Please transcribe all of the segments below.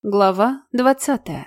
Глава 20.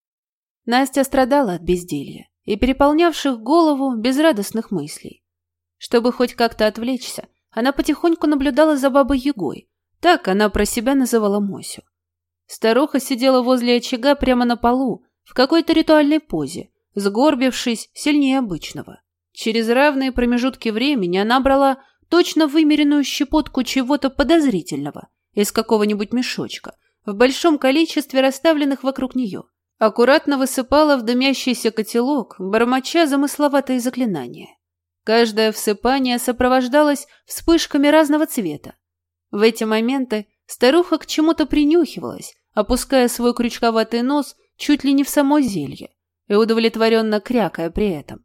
Настя страдала от безделья и переполнявших голову безрадостных мыслей. Чтобы хоть как-то отвлечься, она потихоньку наблюдала за бабой Ягой. Так она про себя называла Мосю. Старуха сидела возле очага прямо на полу, в какой-то ритуальной позе, сгорбившись сильнее обычного. Через равные промежутки времени она брала точно вымеренную щепотку чего-то подозрительного из какого-нибудь мешочка, в большом количестве расставленных вокруг нее. Аккуратно высыпала в дымящийся котелок, бормоча замысловатые заклинания. Каждое всыпание сопровождалось вспышками разного цвета. В эти моменты старуха к чему-то принюхивалась, опуская свой крючковатый нос чуть ли не в само зелье и удовлетворенно крякая при этом.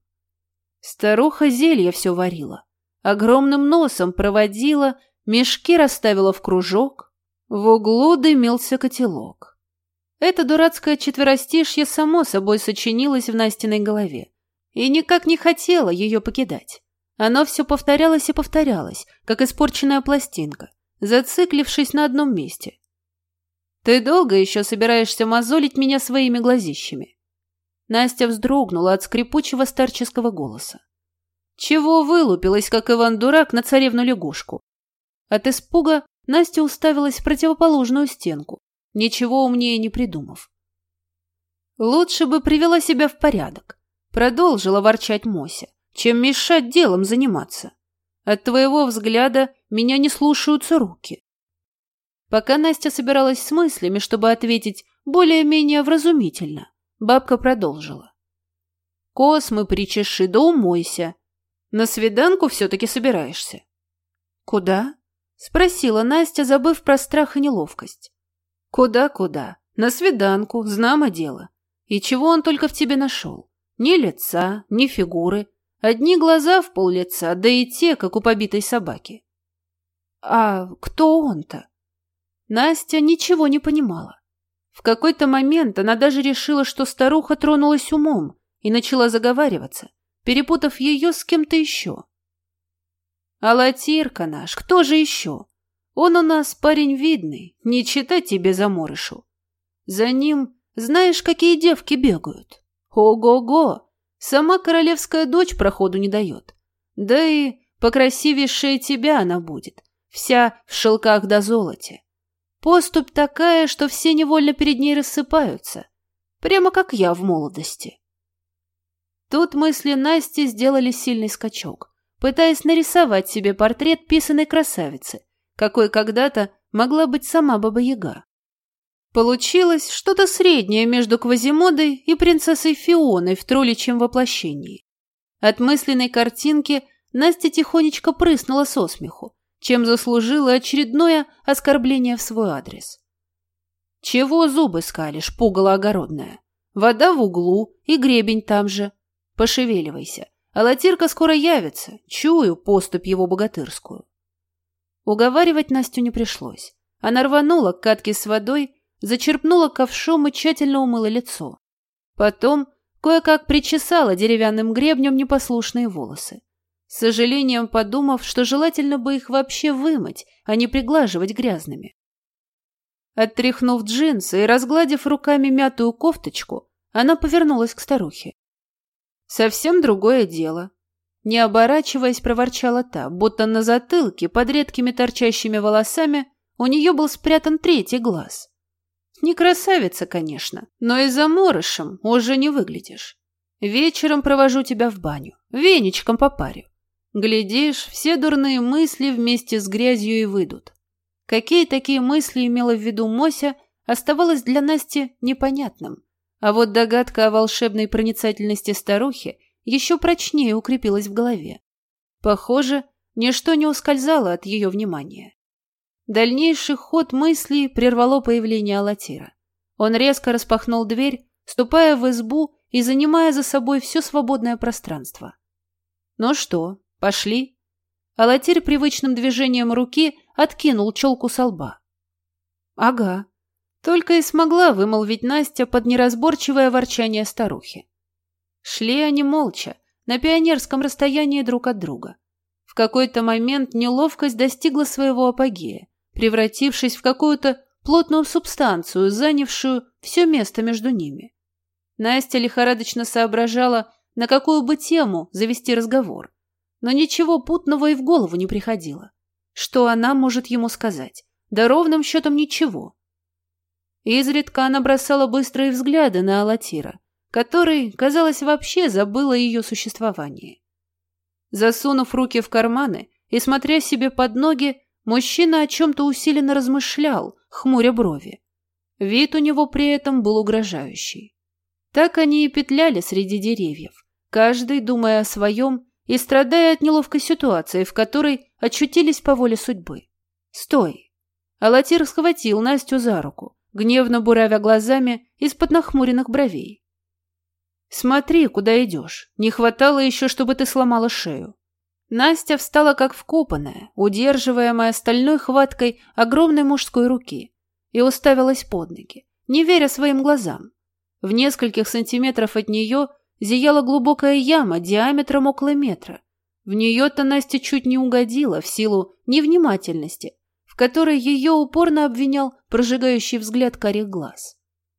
Старуха зелье все варила, огромным носом проводила, мешки расставила в кружок. В углу дымился котелок. Это дурацкое четверостишье само собой сочинилось в Настиной голове и никак не хотело ее покидать. Оно все повторялось и повторялось, как испорченная пластинка, зациклившись на одном месте. «Ты долго еще собираешься мозолить меня своими глазищами?» Настя вздрогнула от скрипучего старческого голоса. «Чего вылупилась, как Иван-дурак, на царевну-лягушку?» От испуга Настя уставилась в противоположную стенку, ничего умнее не придумав. «Лучше бы привела себя в порядок», — продолжила ворчать Мося, «чем мешать делом заниматься. От твоего взгляда меня не слушаются руки». Пока Настя собиралась с мыслями, чтобы ответить более-менее вразумительно, бабка продолжила. «Космы причеши да умойся. На свиданку все-таки собираешься?» «Куда?» — спросила Настя, забыв про страх и неловкость. «Куда-куда? На свиданку, знамо дело. И чего он только в тебе нашел? Ни лица, ни фигуры. Одни глаза в пол-лица, да и те, как у побитой собаки». «А кто он-то?» Настя ничего не понимала. В какой-то момент она даже решила, что старуха тронулась умом и начала заговариваться, перепутав ее с кем-то еще. «Алатирка наш, кто же еще? Он у нас парень видный, не читай тебе заморышу. За ним знаешь, какие девки бегают? Ого-го! Сама королевская дочь проходу не дает. Да и покрасивейшая тебя она будет, вся в шелках да золоте. Поступь такая, что все невольно перед ней рассыпаются, прямо как я в молодости». Тут мысли Насти сделали сильный скачок, пытаясь нарисовать себе портрет писаной красавицы, какой когда-то могла быть сама Баба-Яга. Получилось что-то среднее между Квазимодой и принцессой Фионой в тролличьем воплощении. От мысленной картинки Настя тихонечко прыснула со смеху, чем заслужила очередное оскорбление в свой адрес. «Чего зубы скалишь, пугало огородное? Вода в углу и гребень там же. Пошевеливайся, а Латирка скоро явится, чую поступь его богатырскую». Уговаривать Настю не пришлось. Она рванула к катке с водой, зачерпнула ковшом и тщательно умыла лицо. Потом кое-как причесала деревянным гребнем непослушные волосы, с сожалением подумав, что желательно бы их вообще вымыть, а не приглаживать грязными. Оттряхнув джинсы и разгладив руками мятую кофточку, она повернулась к старухе. «Совсем другое дело», — не оборачиваясь, проворчала та, будто на затылке под редкими торчащими волосами у нее был спрятан третий глаз. «Не красавица, конечно, но и заморышем уже не выглядишь. Вечером провожу тебя в баню, веничком попарю. Глядишь, все дурные мысли вместе с грязью и выйдут». Какие такие мысли имела в виду Мося, оставалось для Насти непонятным. А вот догадка о волшебной проницательности старухи еще прочнее укрепилась в голове. Похоже, ничто не ускользало от ее внимания. Дальнейший ход мыслей прервало появление Алатира. Он резко распахнул дверь, ступая в избу и занимая за собой все свободное пространство. «Ну что, пошли?» Алатир привычным движением руки откинул челку со лба. «Ага», — только и смогла вымолвить Настя под неразборчивое ворчание старухи. Шли они молча, на пионерском расстоянии друг от друга. В какой-то момент неловкость достигла своего апогея, превратившись в какую-то плотную субстанцию, занявшую все место между ними. Настя лихорадочно соображала, на какую бы тему завести разговор, но ничего путного и в голову не приходило. Что она может ему сказать? Да ровным счетом ничего. Изредка она бросала быстрые взгляды на Алатира, который, казалось, вообще забыл о ее существовании. Засунув руки в карманы и смотря себе под ноги, мужчина о чем-то усиленно размышлял, хмуря брови. Вид у него при этом был угрожающий. Так они и петляли среди деревьев, каждый думая о своем и страдая от неловкой ситуации, в которой очутились по воле судьбы. «Стой!» Алатир схватил Настю за руку, гневно буравя глазами из-под нахмуренных бровей. «Смотри, куда идешь. Не хватало еще, чтобы ты сломала шею». Настя встала как вкопанная, удерживаемая стальной хваткой огромной мужской руки, и уставилась под ноги, не веря своим глазам. В нескольких сантиметрах от нее зияла глубокая яма диаметром около метра. В нее-то Настя чуть не угодила в силу невнимательности, в которой ее упорно обвинял прожигающий взгляд карих глаз.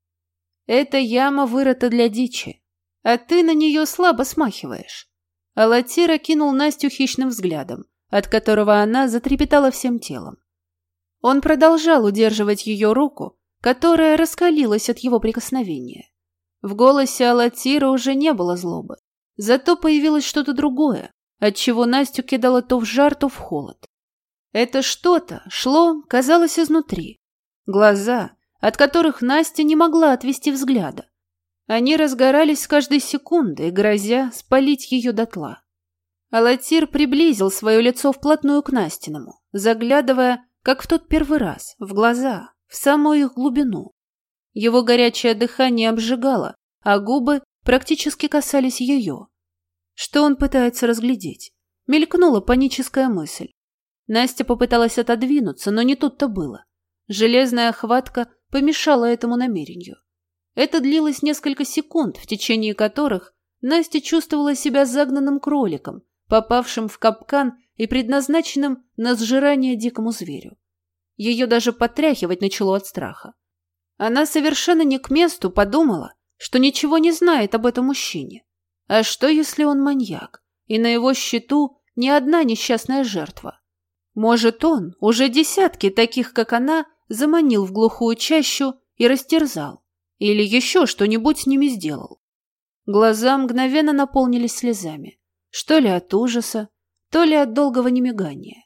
«Эта яма вырыта для дичи, а ты на нее слабо смахиваешь». Алатир окинул Настю хищным взглядом, от которого она затрепетала всем телом. Он продолжал удерживать ее руку, которая раскалилась от его прикосновения. В голосе Алатира уже не было злобы, зато появилось что-то другое, отчего Настю кидало то в жар, то в холод. Это что-то шло, казалось, изнутри. Глаза, от которых Настя не могла отвести взгляда. Они разгорались с каждой секундой, грозя спалить ее дотла. Алатир приблизил свое лицо вплотную к Настиному, заглядывая, как в тот первый раз, в глаза, в самую их глубину. Его горячее дыхание обжигало, а губы практически касались ее. Что он пытается разглядеть? Мелькнула паническая мысль. Настя попыталась отодвинуться, но не тут-то было. Железная хватка помешала этому намерению. Это длилось несколько секунд, в течение которых Настя чувствовала себя загнанным кроликом, попавшим в капкан и предназначенным на сжирание дикому зверю. Ее даже потряхивать начало от страха. Она совершенно не к месту подумала, что ничего не знает об этом мужчине. А что, если он маньяк, и на его счету не одна несчастная жертва? Может, он уже десятки таких, как она, заманил в глухую чащу и растерзал. Или еще что-нибудь с ними сделал. Глаза мгновенно наполнились слезами. Что ли от ужаса, то ли от долгого немигания.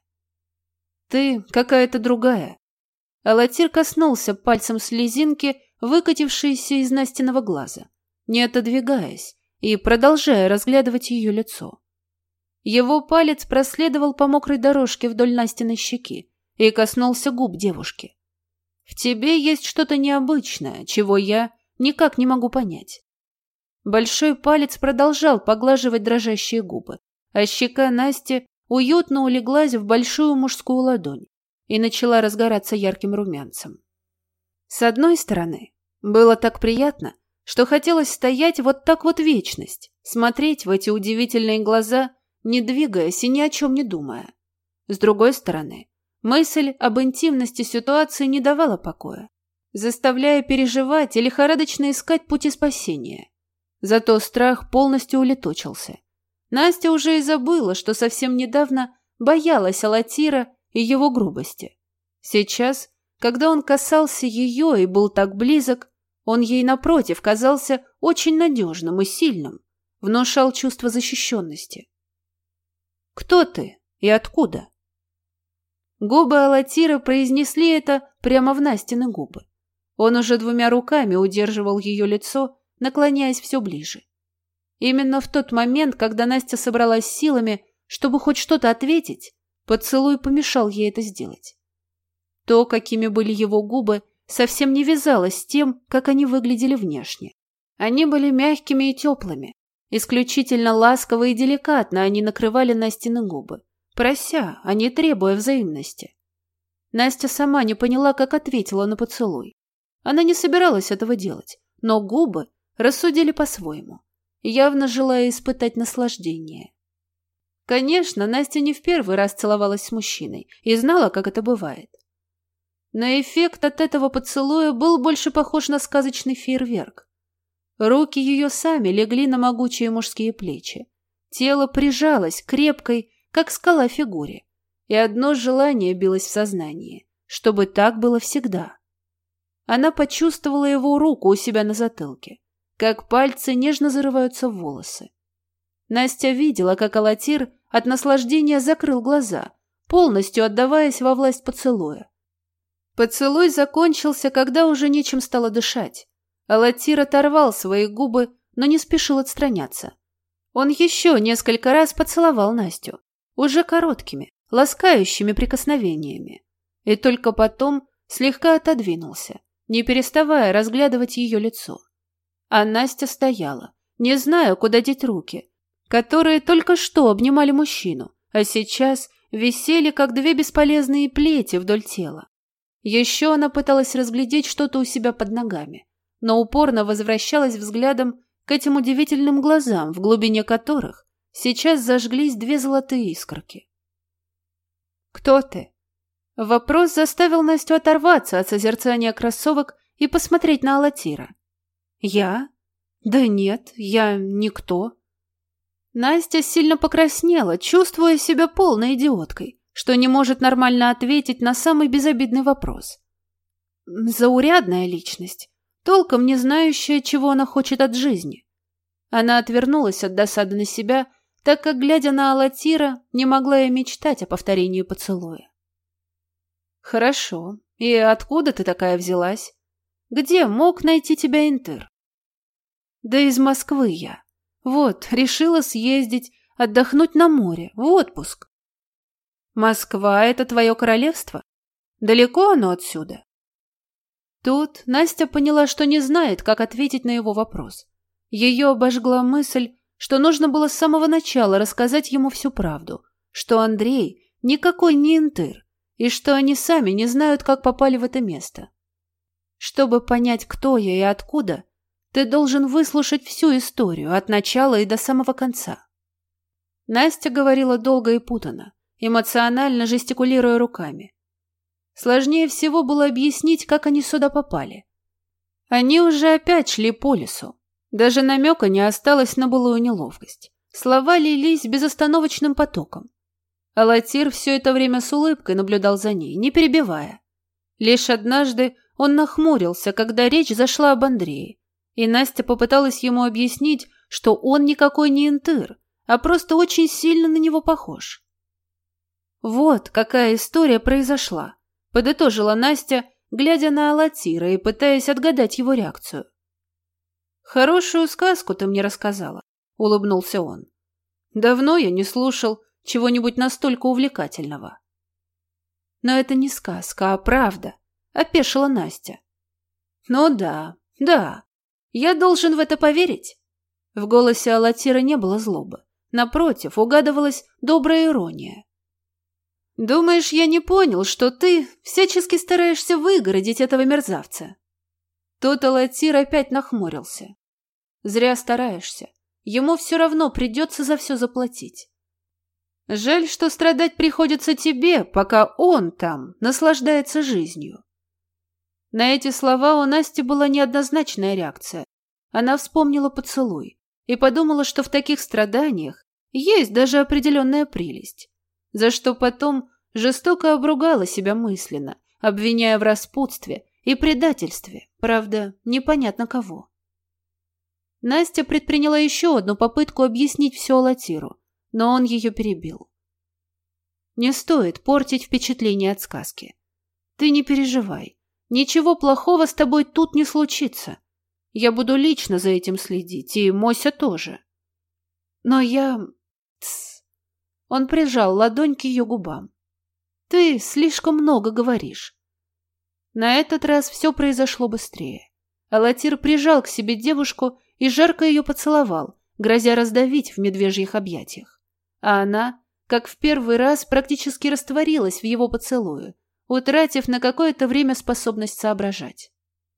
«Ты какая-то другая». Алатир коснулся пальцем слезинки, выкатившейся из Настиного глаза, не отодвигаясь и продолжая разглядывать ее лицо. Его палец проследовал по мокрой дорожке вдоль Настиной щеки и коснулся губ девушки. «В тебе есть что-то необычное, чего я никак не могу понять». Большой палец продолжал поглаживать дрожащие губы, а щека Насти уютно улеглась в большую мужскую ладонь и начала разгораться ярким румянцем. С одной стороны, было так приятно, что хотелось стоять вот так вот вечность, смотреть в эти удивительные глаза, не двигаясь и ни о чем не думая. С другой стороны, мысль об интимности ситуации не давала покоя, заставляя переживать и лихорадочно искать пути спасения. Зато страх полностью улетучился. Настя уже и забыла, что совсем недавно боялась Алатира и его грубости. Сейчас, когда он касался ее и был так близок, он ей, напротив, казался очень надежным и сильным, внушал чувство защищенности. «Кто ты и откуда?» Губы Алатира произнесли это прямо в Настины губы. Он уже двумя руками удерживал ее лицо, наклоняясь все ближе. Именно в тот момент, когда Настя собралась силами, чтобы хоть что-то ответить, поцелуй помешал ей это сделать. То, какими были его губы, совсем не вязалось с тем, как они выглядели внешне. Они были мягкими и теплыми. Исключительно ласково и деликатно они накрывали Настины губы, прося, а не требуя взаимности. Настя сама не поняла, как ответила на поцелуй. Она не собиралась этого делать, но губы рассудили по-своему, явно желая испытать наслаждение. Конечно, Настя не в первый раз целовалась с мужчиной и знала, как это бывает. Но эффект от этого поцелуя был больше похож на сказочный фейерверк. Руки ее сами легли на могучие мужские плечи. Тело прижалось к крепкой, как скала, фигуре. И одно желание билось в сознании, чтобы так было всегда. Она почувствовала его руку у себя на затылке, как пальцы нежно зарываются в волосы. Настя видела, как Алатир от наслаждения закрыл глаза, полностью отдаваясь во власть поцелуя. Поцелуй закончился, когда уже нечем стало дышать. Алатир оторвал свои губы, но не спешил отстраняться. Он еще несколько раз поцеловал Настю, уже короткими, ласкающими прикосновениями, и только потом слегка отодвинулся, не переставая разглядывать ее лицо. А Настя стояла, не зная, куда деть руки, которые только что обнимали мужчину, а сейчас висели, как две бесполезные плети вдоль тела. Еще она пыталась разглядеть что-то у себя под ногами, но упорно возвращалась взглядом к этим удивительным глазам, в глубине которых сейчас зажглись две золотые искорки. «Кто ты?» Вопрос заставил Настю оторваться от созерцания кроссовок и посмотреть на Алатира. «Я? Да нет, я никто». Настя сильно покраснела, чувствуя себя полной идиоткой, что не может нормально ответить на самый безобидный вопрос. Заурядная личность, толком не знающая, чего она хочет от жизни. Она отвернулась от досады на себя, так как, глядя на Алатира, не могла и мечтать о повторении поцелуя. «Хорошо. И откуда ты такая взялась? Где мог найти тебя Интыр?» «Да из Москвы я. Вот, решила съездить, отдохнуть на море, в отпуск». «Москва — это твое королевство? Далеко оно отсюда?» Тут Настя поняла, что не знает, как ответить на его вопрос. Ее обожгла мысль, что нужно было с самого начала рассказать ему всю правду, что Андрей никакой не Интыр, и что они сами не знают, как попали в это место. Чтобы понять, кто я и откуда, ты должен выслушать всю историю от начала и до самого конца. Настя говорила долго и путанно, эмоционально жестикулируя руками. Сложнее всего было объяснить, как они сюда попали. Они уже опять шли по лесу. Даже намека не осталось на былую неловкость. Слова лились безостановочным потоком. Алатир все это время с улыбкой наблюдал за ней, не перебивая. Лишь однажды он нахмурился, когда речь зашла об Андрее, и Настя попыталась ему объяснить, что он никакой не Интыр, а просто очень сильно на него похож. «Вот какая история произошла», — подытожила Настя, глядя на Алатира и пытаясь отгадать его реакцию. «Хорошую сказку ты мне рассказала», — улыбнулся он. «Давно я не слушал чего-нибудь настолько увлекательного». «Но это не сказка, а правда», — опешила Настя. «Ну да, да, я должен в это поверить». В голосе Алатира не было злобы. Напротив, угадывалась добрая ирония. «Думаешь, я не понял, что ты всячески стараешься выгородить этого мерзавца?» Тут Алатир опять нахмурился. «Зря стараешься. Ему все равно придется за все заплатить. Жаль, что страдать приходится тебе, пока он там наслаждается жизнью». На эти слова у Насти была неоднозначная реакция. Она вспомнила поцелуй и подумала, что в таких страданиях есть даже определенная прелесть, за что потом жестоко обругала себя мысленно, обвиняя в распутстве и предательстве, правда, непонятно кого. Настя предприняла еще одну попытку объяснить все Алатиру, но он ее перебил. «Не стоит портить впечатление от сказки. Ты не переживай, ничего плохого с тобой тут не случится. Я буду лично за этим следить, и Мося тоже. Но я...» Тсс. Он прижал ладонь к ее губам. «Ты слишком много говоришь». На этот раз все произошло быстрее. Алатир прижал к себе девушку и жарко ее поцеловал, грозя раздавить в медвежьих объятиях. А она, как в первый раз, практически растворилась в его поцелуе, утратив на какое-то время способность соображать.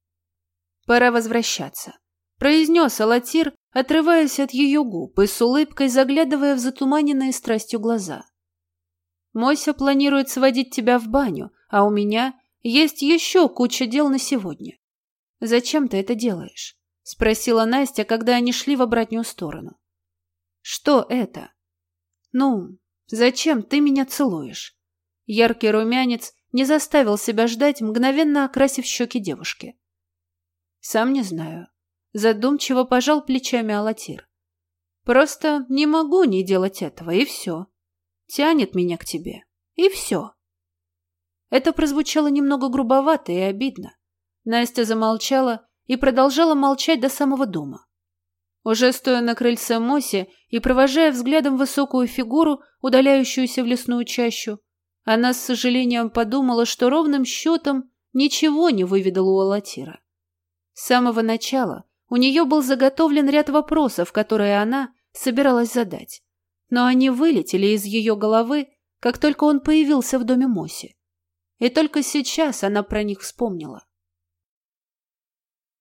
«Пора возвращаться», — произнес Алатир, отрываясь от ее губ и с улыбкой заглядывая в затуманенные страстью глаза. «Мося планирует сводить тебя в баню, а у меня Есть еще куча дел на сегодня. Зачем ты это делаешь? Спросила Настя, когда они шли в обратную сторону. Что это? Ну, зачем ты меня целуешь? Яркий румянец не заставил себя ждать, мгновенно окрасив щеки девушки. Сам не знаю. Задумчиво пожал плечами Алатир. Просто не могу не делать этого, и все. Тянет меня к тебе, и все. Это прозвучало немного грубовато и обидно. Настя замолчала и продолжала молчать до самого дома. Уже стоя на крыльце Моси и провожая взглядом высокую фигуру, удаляющуюся в лесную чащу, она с сожалением подумала, что ровным счетом ничего не выведала у Алатира. С самого начала у нее был заготовлен ряд вопросов, которые она собиралась задать, но они вылетели из ее головы, как только он появился в доме Моси. И только сейчас она про них вспомнила.